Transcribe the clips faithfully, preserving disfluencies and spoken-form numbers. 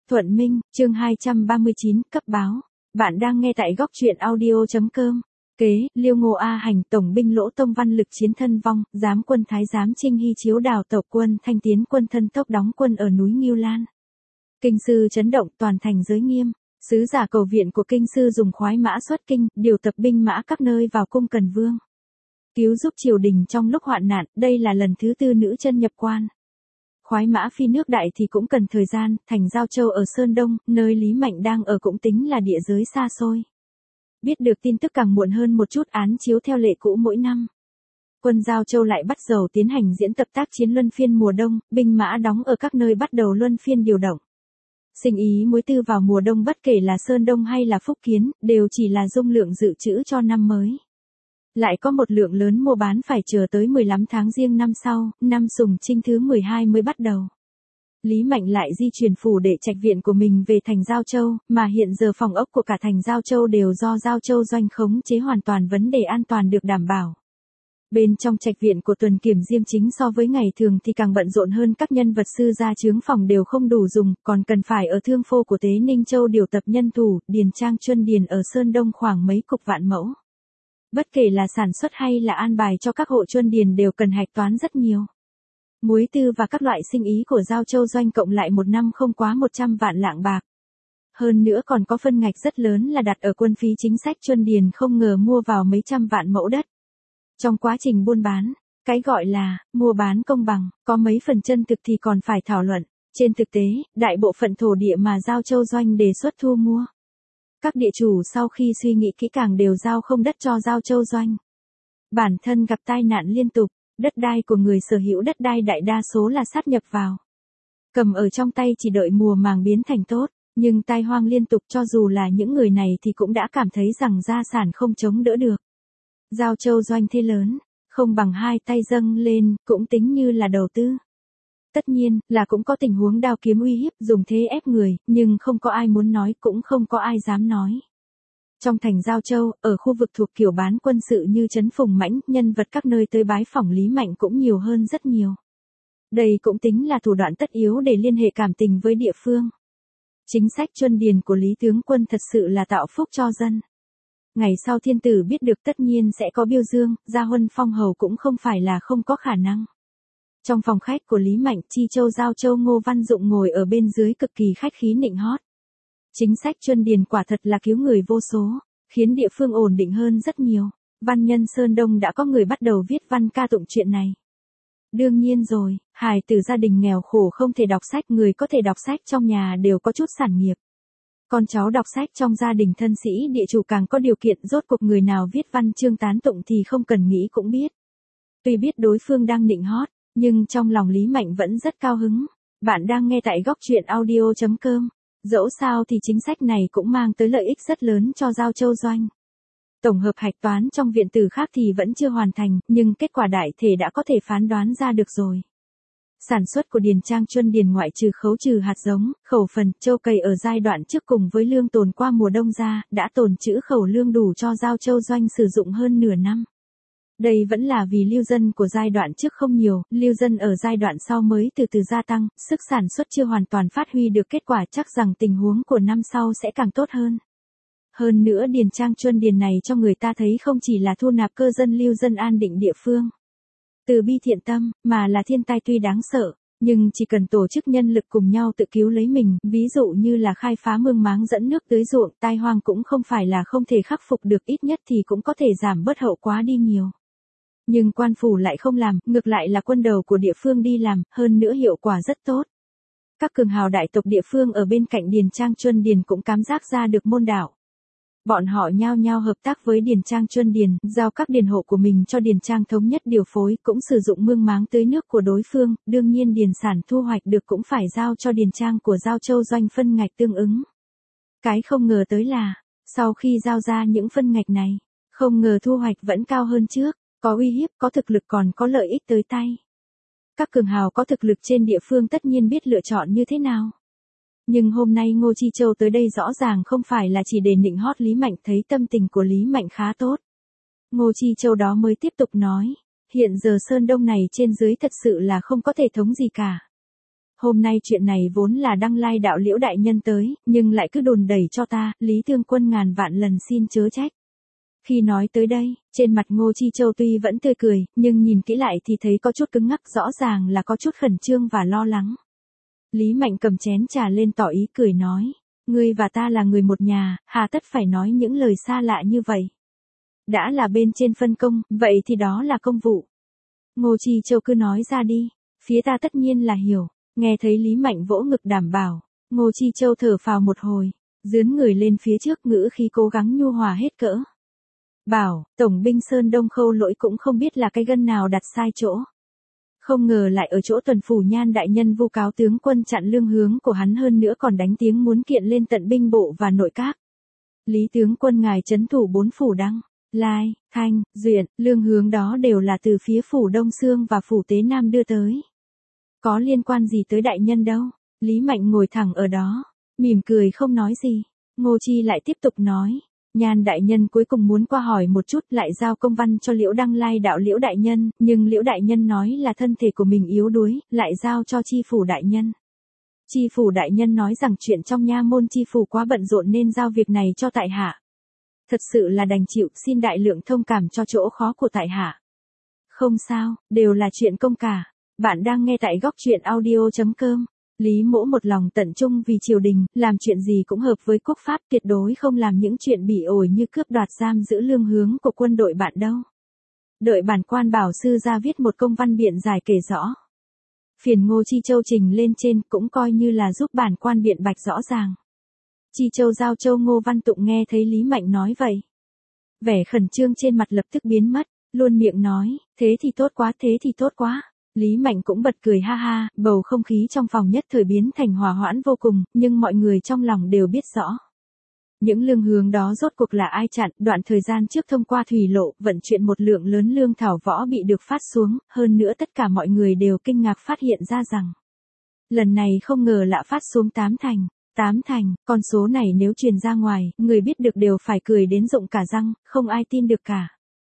Thuận Minh, chương hai trăm ba mươi chín, cấp báo. Bạn đang nghe tại góc truyện audio.com. Kế, Liêu Ngô A Hành, tổng binh Lỗ Tông Văn lực chiến thân vong, giám quân thái giám Trinh Hy chiếu đào tộc quân thanh tiến quân thân tốc đóng quân ở núi Ngưu Lan. Kinh sư chấn động, toàn thành giới nghiêm. Sứ giả cầu viện của kinh sư dùng khoái mã xuất kinh, điều tập binh mã các nơi vào cung Cần Vương. Cứu giúp triều đình trong lúc hoạn nạn, đây là lần thứ tư nữ chân nhập quan. Khoái mã phi nước đại thì cũng cần thời gian, thành Giao Châu ở Sơn Đông, nơi Lý Mạnh đang ở cũng tính là địa giới xa xôi. Biết được tin tức càng muộn hơn một chút, án chiếu theo lệ cũ mỗi năm. Quân Giao Châu lại bắt đầu tiến hành diễn tập tác chiến luân phiên mùa đông, binh mã đóng ở các nơi bắt đầu luân phiên điều động. Sinh ý mối tư vào mùa đông bất kể là Sơn Đông hay là Phúc Kiến, đều chỉ là dung lượng dự trữ cho năm mới. Lại có một lượng lớn mua bán phải chờ tới mười lăm tháng Giêng năm sau, năm Sùng Trinh thứ mười hai mới bắt đầu. Lý Mạnh lại di chuyển phủ để trạch viện của mình về thành Giao Châu, mà hiện giờ phòng ốc của cả thành Giao Châu đều do Giao Châu doanh khống chế, hoàn toàn vấn đề an toàn được đảm bảo. Bên trong trạch viện của Tuần Kiểm Diêm Chính so với ngày thường thì càng bận rộn hơn, các nhân vật sư gia chướng phòng đều không đủ dùng, còn cần phải ở thương phô của Tế Ninh Châu điều tập nhân thủ, điền trang chuân điền ở Sơn Đông khoảng mấy chục vạn mẫu. Bất kể là sản xuất hay là an bài cho các hộ chuân điền đều cần hạch toán rất nhiều. Muối tư và các loại sinh ý của Giao Châu doanh cộng lại một năm không quá một trăm vạn lạng bạc. Hơn nữa còn có phân ngạch rất lớn là đặt ở quân phí chính sách chuân điền, không ngờ mua vào mấy trăm vạn mẫu đất. Trong quá trình buôn bán, cái gọi là mua bán công bằng, có mấy phần chân thực thì còn phải thảo luận. Trên thực tế, đại bộ phận thổ địa mà Giao Châu doanh đề xuất thu mua, các địa chủ sau khi suy nghĩ kỹ càng đều giao không đất cho Giao Châu doanh. Bản thân gặp tai nạn liên tục, đất đai của người sở hữu đất đai đại đa số là sát nhập vào. Cầm ở trong tay chỉ đợi mùa màng biến thành tốt, nhưng tai hoang liên tục, cho dù là những người này thì cũng đã cảm thấy rằng gia sản không chống đỡ được. Giao Châu doanh thế lớn, không bằng hai tay dâng lên, cũng tính như là đầu tư. Tất nhiên, là cũng có tình huống đao kiếm uy hiếp, dùng thế ép người, nhưng không có ai muốn nói, cũng không có ai dám nói. Trong thành Giao Châu, ở khu vực thuộc kiểu bán quân sự như Trấn Phùng Mãnh, nhân vật các nơi tới bái phỏng Lý Mạnh cũng nhiều hơn rất nhiều. Đây cũng tính là thủ đoạn tất yếu để liên hệ cảm tình với địa phương. Chính sách chuân điền của Lý Tướng Quân thật sự là tạo phúc cho dân. Ngày sau thiên tử biết được tất nhiên sẽ có biểu dương, gia huân phong hầu cũng không phải là không có khả năng. Trong phòng khách của Lý Mạnh, Chi Châu Giao Châu Ngô Văn Dụng ngồi ở bên dưới cực kỳ khách khí nịnh hót. Chính sách chuân điền quả thật là cứu người vô số, khiến địa phương ổn định hơn rất nhiều. Văn nhân Sơn Đông đã có người bắt đầu viết văn ca tụng chuyện này. Đương nhiên rồi, hài tử gia đình nghèo khổ không thể đọc sách, người có thể đọc sách trong nhà đều có chút sản nghiệp. Con cháu đọc sách trong gia đình thân sĩ địa chủ càng có điều kiện, rốt cuộc người nào viết văn chương tán tụng thì không cần nghĩ cũng biết. Tuy biết đối phương đang nịnh hót, nhưng trong lòng Lý Mạnh vẫn rất cao hứng. Bạn đang nghe tại góc truyện audio.com. Dẫu sao thì chính sách này cũng mang tới lợi ích rất lớn cho Giao Châu doanh. Tổng hợp hạch toán trong viện tử khác thì vẫn chưa hoàn thành, nhưng kết quả đại thể đã có thể phán đoán ra được rồi. Sản xuất của điền trang chuân điền ngoại trừ khấu trừ hạt giống, khẩu phần, châu cày ở giai đoạn trước cùng với lương tồn qua mùa đông ra, đã tồn trữ khẩu lương đủ cho Giao Châu doanh sử dụng hơn nửa năm. Đây vẫn là vì lưu dân của giai đoạn trước không nhiều, lưu dân ở giai đoạn sau mới từ từ gia tăng, sức sản xuất chưa hoàn toàn phát huy được kết quả, chắc rằng tình huống của năm sau sẽ càng tốt hơn. Hơn nữa điền trang chuân điền này cho người ta thấy không chỉ là thu nạp cơ dân lưu dân an định địa phương. Từ bi thiện tâm, mà là thiên tai tuy đáng sợ, nhưng chỉ cần tổ chức nhân lực cùng nhau tự cứu lấy mình, ví dụ như là khai phá mương máng dẫn nước tưới ruộng, tai hoang cũng không phải là không thể khắc phục được, ít nhất thì cũng có thể giảm bớt hậu quá đi nhiều. Nhưng quan phủ lại không làm, ngược lại là quân đầu của địa phương đi làm, hơn nữa hiệu quả rất tốt. Các cường hào đại tộc địa phương ở bên cạnh điền trang chuân điền cũng cảm giác ra được môn đạo. Bọn họ nhao nhao hợp tác với điền trang chuân điền, giao các điền hộ của mình cho điền trang thống nhất điều phối, cũng sử dụng mương máng tưới nước của đối phương, đương nhiên điền sản thu hoạch được cũng phải giao cho điền trang của Giao Châu doanh phân ngạch tương ứng. Cái không ngờ tới là, sau khi giao ra những phân ngạch này, không ngờ thu hoạch vẫn cao hơn trước. Có uy hiếp, có thực lực, còn có lợi ích tới tay. Các cường hào có thực lực trên địa phương tất nhiên biết lựa chọn như thế nào. Nhưng hôm nay Ngô Chi Châu tới đây rõ ràng không phải là chỉ để nịnh hót Lý Mạnh, thấy tâm tình của Lý Mạnh khá tốt. Ngô Chi Châu đó mới tiếp tục nói, hiện giờ Sơn Đông này trên dưới thật sự là không có thể thống gì cả. Hôm nay chuyện này vốn là đăng lai đạo Liễu đại nhân tới, nhưng lại cứ đồn đẩy cho ta, Lý Thương Quân ngàn vạn lần xin chớ trách. Khi nói tới đây, trên mặt Ngô Chi Châu tuy vẫn tươi cười, nhưng nhìn kỹ lại thì thấy có chút cứng ngắc, rõ ràng là có chút khẩn trương và lo lắng. Lý Mạnh cầm chén trà lên tỏ ý cười nói, ngươi và ta là người một nhà, hà tất phải nói những lời xa lạ như vậy. Đã là bên trên phân công, vậy thì đó là công vụ. Ngô Chi Châu cứ nói ra đi, phía ta tất nhiên là hiểu. Nghe thấy Lý Mạnh vỗ ngực đảm bảo, Ngô Chi Châu thở phào một hồi, dướn người lên phía trước, ngữ khí cố gắng nhu hòa hết cỡ. Bảo, Tổng binh Sơn Đông Khâu Lỗi cũng không biết là cái gân nào đặt sai chỗ. Không ngờ lại ở chỗ tuần phủ Nhan đại nhân vu cáo tướng quân chặn lương hướng của hắn, hơn nữa còn đánh tiếng muốn kiện lên tận binh bộ và nội các. Lý tướng quân ngài trấn thủ bốn phủ Đăng, Lai, Thanh, Duyện, lương hướng đó đều là từ phía phủ Đông Xương và phủ Tế Nam đưa tới. Có liên quan gì tới đại nhân đâu. Lý Mạnh ngồi thẳng ở đó, mỉm cười không nói gì. Ngô Chi lại tiếp tục nói, Nhan đại nhân cuối cùng muốn qua hỏi một chút, lại giao công văn cho Liễu Đăng Lai đạo Liễu đại nhân, nhưng Liễu đại nhân nói là thân thể của mình yếu đuối, lại giao cho chi phủ đại nhân. Chi phủ đại nhân nói rằng chuyện trong nha môn chi phủ quá bận rộn nên giao việc này cho tại hạ. Thật sự là đành chịu, xin đại lượng thông cảm cho chỗ khó của tại hạ. Không sao, đều là chuyện công cả. Bạn đang nghe tại góc truyện audio chấm com. Lý Mỗ một lòng tận trung vì triều đình, làm chuyện gì cũng hợp với quốc pháp, tuyệt đối không làm những chuyện bỉ ổi như cướp đoạt giam giữ lương hướng của quân đội bạn đâu. Đợi bản quan bảo sư ra viết một công văn biện giải kể rõ. Phiền Ngô Chi Châu trình lên trên, cũng coi như là giúp bản quan biện bạch rõ ràng. Chi Châu giao Châu Ngô Văn Tụng nghe thấy Lý Mạnh nói vậy, vẻ khẩn trương trên mặt lập tức biến mất, luôn miệng nói, thế thì tốt quá, thế thì tốt quá. Lý Mạnh cũng bật cười ha ha, bầu không khí trong phòng nhất thời biến thành hòa hoãn vô cùng, nhưng mọi người trong lòng đều biết rõ. Những lương hướng đó rốt cuộc là ai chặn, đoạn thời gian trước thông qua thủy lộ, vận chuyển một lượng lớn lương thảo võ bị được phát xuống, hơn nữa tất cả mọi người đều kinh ngạc phát hiện ra rằng, lần này không ngờ lạ phát xuống tám thành, tám thành, con số này nếu truyền ra ngoài, người biết được đều phải cười đến rụng cả răng, không ai tin được cả.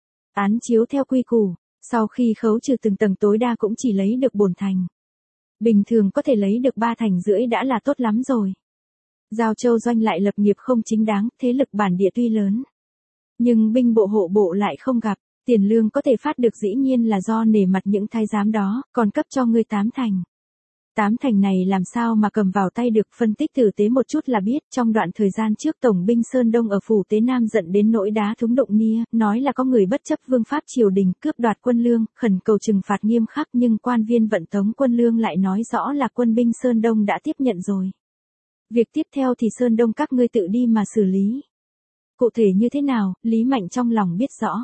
Án chiếu theo quy củ. Sau khi khấu trừ từng tầng tối đa cũng chỉ lấy được bổn thành. Bình thường có thể lấy được ba thành rưỡi đã là tốt lắm rồi. Giao Châu doanh lại lập nghiệp không chính đáng, thế lực bản địa tuy lớn. Nhưng binh bộ hộ bộ lại không gặp, tiền lương có thể phát được dĩ nhiên là do nể mặt những thái giám đó, còn cấp cho ngươi tám thành. Tám thành này làm sao mà cầm vào tay được, phân tích tử tế một chút là biết, trong đoạn thời gian trước Tổng binh Sơn Đông ở phủ Tế Nam giận đến nỗi đá thúng động nia, nói là có người bất chấp vương pháp triều đình cướp đoạt quân lương, khẩn cầu trừng phạt nghiêm khắc, nhưng quan viên vận tống quân lương lại nói rõ là quân binh Sơn Đông đã tiếp nhận rồi. Việc tiếp theo thì Sơn Đông các ngươi tự đi mà xử lý. Cụ thể như thế nào, Lý Mạnh trong lòng biết rõ.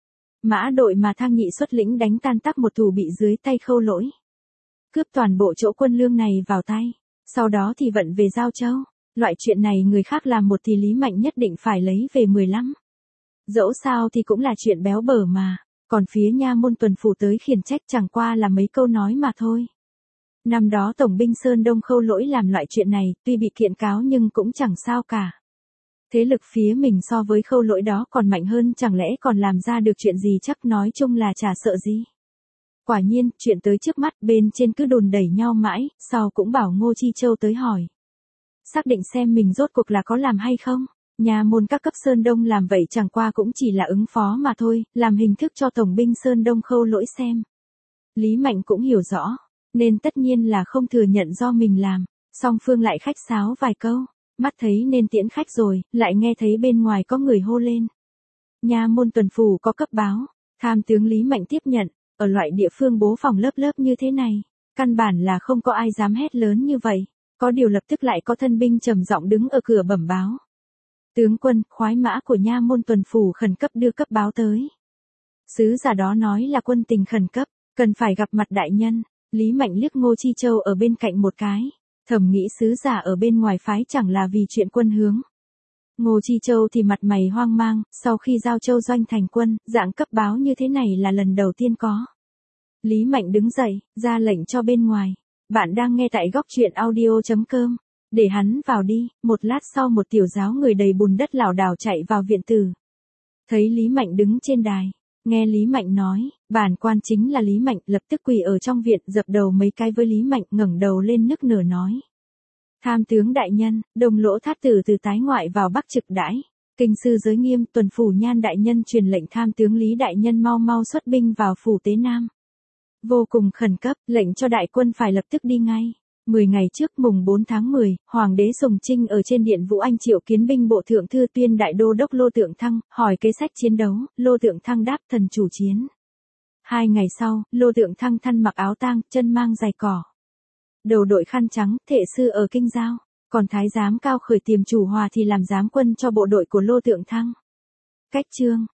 Mã đội mà Thang Nhị xuất lĩnh đánh tan tác một thủ bị dưới tay Khâu Lỗi. Cướp toàn bộ chỗ quân lương này vào tay, sau đó thì vận về Giao Châu. Loại chuyện này người khác làm một thì Lý Mạnh nhất định phải lấy về mười lăm. Dẫu sao thì cũng là chuyện béo bở mà, còn phía nha môn tuần phủ tới khiển trách chẳng qua là mấy câu nói mà thôi. Năm đó Tổng binh Sơn Đông Khâu Lỗi làm loại chuyện này, tuy bị kiện cáo nhưng cũng chẳng sao cả. Thế lực phía mình so với Khâu Lỗi đó còn mạnh hơn, chẳng lẽ còn làm ra được chuyện gì, chắc nói chung là chả sợ gì. Quả nhiên, chuyện tới trước mắt, bên trên cứ đồn đẩy nhau mãi, sau cũng bảo Ngô Chi Châu tới hỏi. Xác định xem mình rốt cuộc là có làm hay không. Nhà môn các cấp Sơn Đông làm vậy chẳng qua cũng chỉ là ứng phó mà thôi, làm hình thức cho Tổng binh Sơn Đông Khâu Lỗi xem. Lý Mạnh cũng hiểu rõ, nên tất nhiên là không thừa nhận do mình làm. Song phương lại khách sáo vài câu, mắt thấy nên tiễn khách rồi, lại nghe thấy bên ngoài có người hô lên. Nha môn tuần phủ có cấp báo, tham tướng Lý Mạnh tiếp nhận. Ở loại địa phương bố phòng lớp lớp như thế này, căn bản là không có ai dám hét lớn như vậy. Có điều lập tức lại có thân binh trầm giọng đứng ở cửa bẩm báo. Tướng quân, khoái mã của nha môn tuần phủ khẩn cấp đưa cấp báo tới. Sứ giả đó nói là quân tình khẩn cấp, cần phải gặp mặt đại nhân. Lý Mạnh liếc Ngô Chi Châu ở bên cạnh một cái, thầm nghĩ sứ giả ở bên ngoài phái chẳng là vì chuyện quân hướng. Ngô Chi Châu thì mặt mày hoang mang, sau khi Giao Châu doanh thành quân, dạng cấp báo như thế này là lần đầu tiên có. Lý Mạnh đứng dậy, ra lệnh cho bên ngoài. Bạn đang nghe tại góc truyện audio chấm com. Để hắn vào đi, một lát sau một tiểu giáo người đầy bùn đất lảo đảo chạy vào viện tử. Thấy Lý Mạnh đứng trên đài, nghe Lý Mạnh nói, Bản quan chính là Lý Mạnh, lập tức quỳ ở trong viện, dập đầu mấy cái với Lý Mạnh, ngẩng đầu lên nức nở nói. Tham tướng đại nhân, Đồng Lỗ thát tử từ tái ngoại vào Bắc trực đãi. Kinh sư giới nghiêm, tuần phủ Nhan đại nhân truyền lệnh tham tướng Lý đại nhân mau mau xuất binh vào phủ Tế Nam. Vô cùng khẩn cấp, lệnh cho đại quân phải lập tức đi ngay. Mười ngày trước mùng bốn tháng mười, Hoàng đế Sùng Trinh ở trên điện Vũ Anh triệu kiến binh bộ thượng thư tuyên đại đô đốc Lô Tượng Thăng, hỏi kế sách chiến đấu, Lô Tượng Thăng đáp thần chủ chiến. Hai ngày sau, Lô Tượng Thăng thân mặc áo tang, chân mang giày cỏ. Đầu đội khăn trắng, thệ sư ở kinh giao, còn thái giám Cao Khởi Tiềm chủ hòa thì làm giám quân cho bộ đội của Lô Tượng Thăng. Cách chương